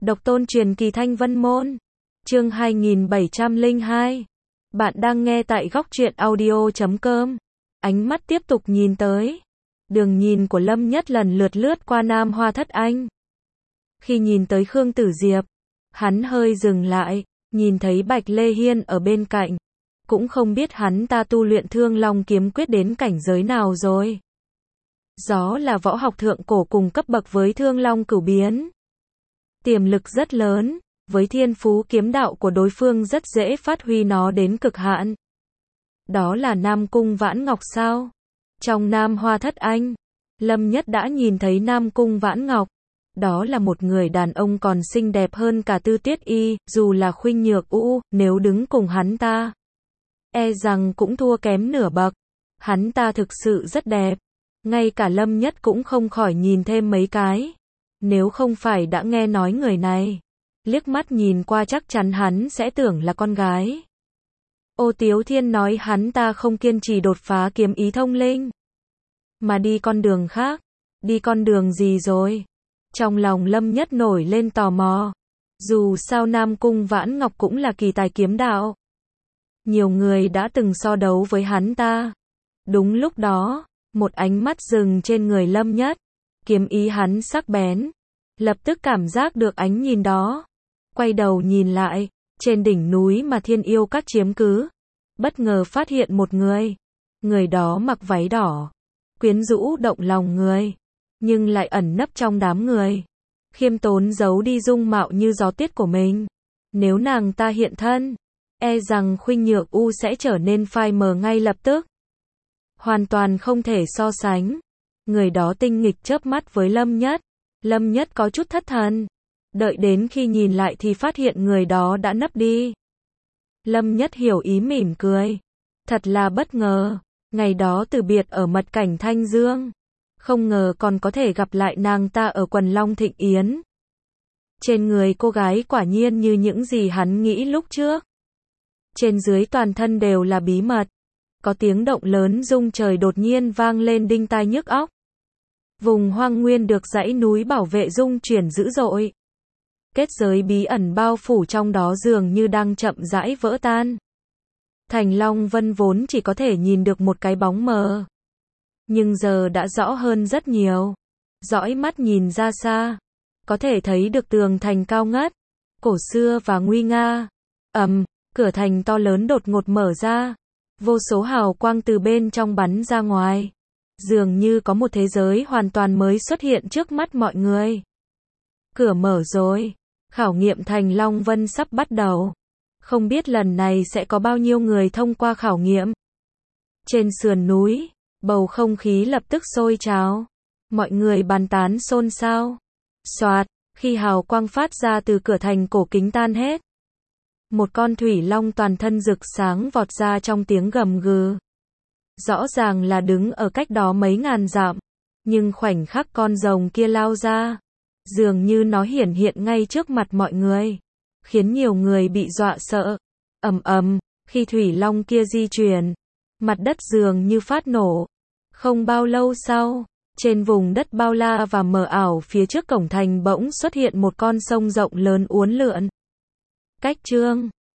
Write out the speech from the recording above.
Độc tôn truyền kỳ Thanh Vân Môn. Chương 2702. Bạn đang nghe tại góc truyện audio.com. Ánh mắt tiếp tục nhìn tới. Đường nhìn của Lâm Nhất lần lượt lướt qua Nam Hoa Thất Anh. Khi nhìn tới Khương Tử Diệp, hắn hơi dừng lại, nhìn thấy Bạch Lê Hiên ở bên cạnh. Cũng không biết hắn ta tu luyện Thương Long kiếm quyết đến cảnh giới nào rồi. Đó là võ học thượng cổ cùng cấp bậc với Thương Long cửu biến. Tiềm lực rất lớn, với thiên phú kiếm đạo của đối phương rất dễ phát huy nó đến cực hạn. Đó là Nam Cung Vãn Ngọc sao? Trong Nam Hoa Thất Anh, Lâm Nhất đã nhìn thấy Nam Cung Vãn Ngọc. Đó là một người đàn ông còn xinh đẹp hơn cả Tư Tiết Y, dù là Khuynh Nhược U, nếu đứng cùng hắn ta, e rằng cũng thua kém nửa bậc. Hắn ta thực sự rất đẹp, ngay cả Lâm Nhất cũng không khỏi nhìn thêm mấy cái. Nếu không phải đã nghe nói người này, liếc mắt nhìn qua chắc chắn hắn sẽ tưởng là con gái. Ô Tiếu Thiên nói hắn ta không kiên trì đột phá kiếm ý thông linh, mà đi con đường khác. Đi con đường gì rồi? Trong lòng Lâm Nhất nổi lên tò mò. Dù sao Nam Cung Vãn Ngọc cũng là kỳ tài kiếm đạo. Nhiều người đã từng so đấu với hắn ta. Đúng lúc đó, một ánh mắt dừng trên người Lâm Nhất. Kiếm ý hắn sắc bén. Lập tức cảm giác được ánh nhìn đó. Quay đầu nhìn lại, trên đỉnh núi mà Thiên Yêu Các chiếm cứ. Bất ngờ phát hiện một người. Người đó mặc váy đỏ, quyến rũ động lòng người, nhưng lại ẩn nấp trong đám người. Khiêm tốn giấu đi dung mạo như gió tiết của mình. Nếu nàng ta hiện thân, e rằng Khuynh Nhược U sẽ trở nên phai mờ ngay lập tức. Hoàn toàn không thể so sánh. Người đó tinh nghịch chớp mắt với Lâm Nhất. Lâm Nhất có chút thất thần. Đợi đến khi nhìn lại thì phát hiện người đó đã nấp đi. Lâm Nhất hiểu ý mỉm cười. Thật là bất ngờ. Ngày đó từ biệt ở mật cảnh Thanh Dương, không ngờ còn có thể gặp lại nàng ta ở quần Long Thịnh Yến. Trên người cô gái quả nhiên như những gì hắn nghĩ lúc trước. Trên dưới toàn thân đều là bí mật. Có tiếng động lớn rung trời đột nhiên vang lên đinh tai nhức óc. Vùng hoang nguyên được dãy núi bảo vệ rung chuyển dữ dội. Kết giới bí ẩn bao phủ trong đó dường như đang chậm rãi vỡ tan. Thành Long Vân vốn chỉ có thể nhìn được một cái bóng mờ, nhưng giờ đã rõ hơn rất nhiều. Dõi mắt nhìn ra xa, có thể thấy được tường thành cao ngất, cổ xưa và nguy nga. Cửa thành to lớn đột ngột mở ra, vô số hào quang từ bên trong bắn ra ngoài. Dường như có một thế giới hoàn toàn mới xuất hiện trước mắt mọi người. Cửa mở rồi, khảo nghiệm Thành Long Vân sắp bắt đầu. Không biết lần này sẽ có bao nhiêu người thông qua khảo nghiệm. Trên sườn núi, bầu không khí lập tức sôi trào. Mọi người bàn tán xôn xao. Soạt, khi hào quang phát ra từ cửa thành cổ kính tan hết, một con thủy long toàn thân rực sáng vọt ra trong tiếng gầm gừ. Rõ ràng là đứng ở cách đó mấy ngàn dặm, nhưng khoảnh khắc con rồng kia lao ra, dường như nó hiển hiện ngay trước mặt mọi người, khiến nhiều người bị dọa sợ. Khi thủy long kia di chuyển, mặt đất dường như phát nổ. Không bao lâu sau, trên vùng đất bao la và mờ ảo phía trước cổng thành bỗng xuất hiện một con sông rộng lớn uốn lượn. Cách chương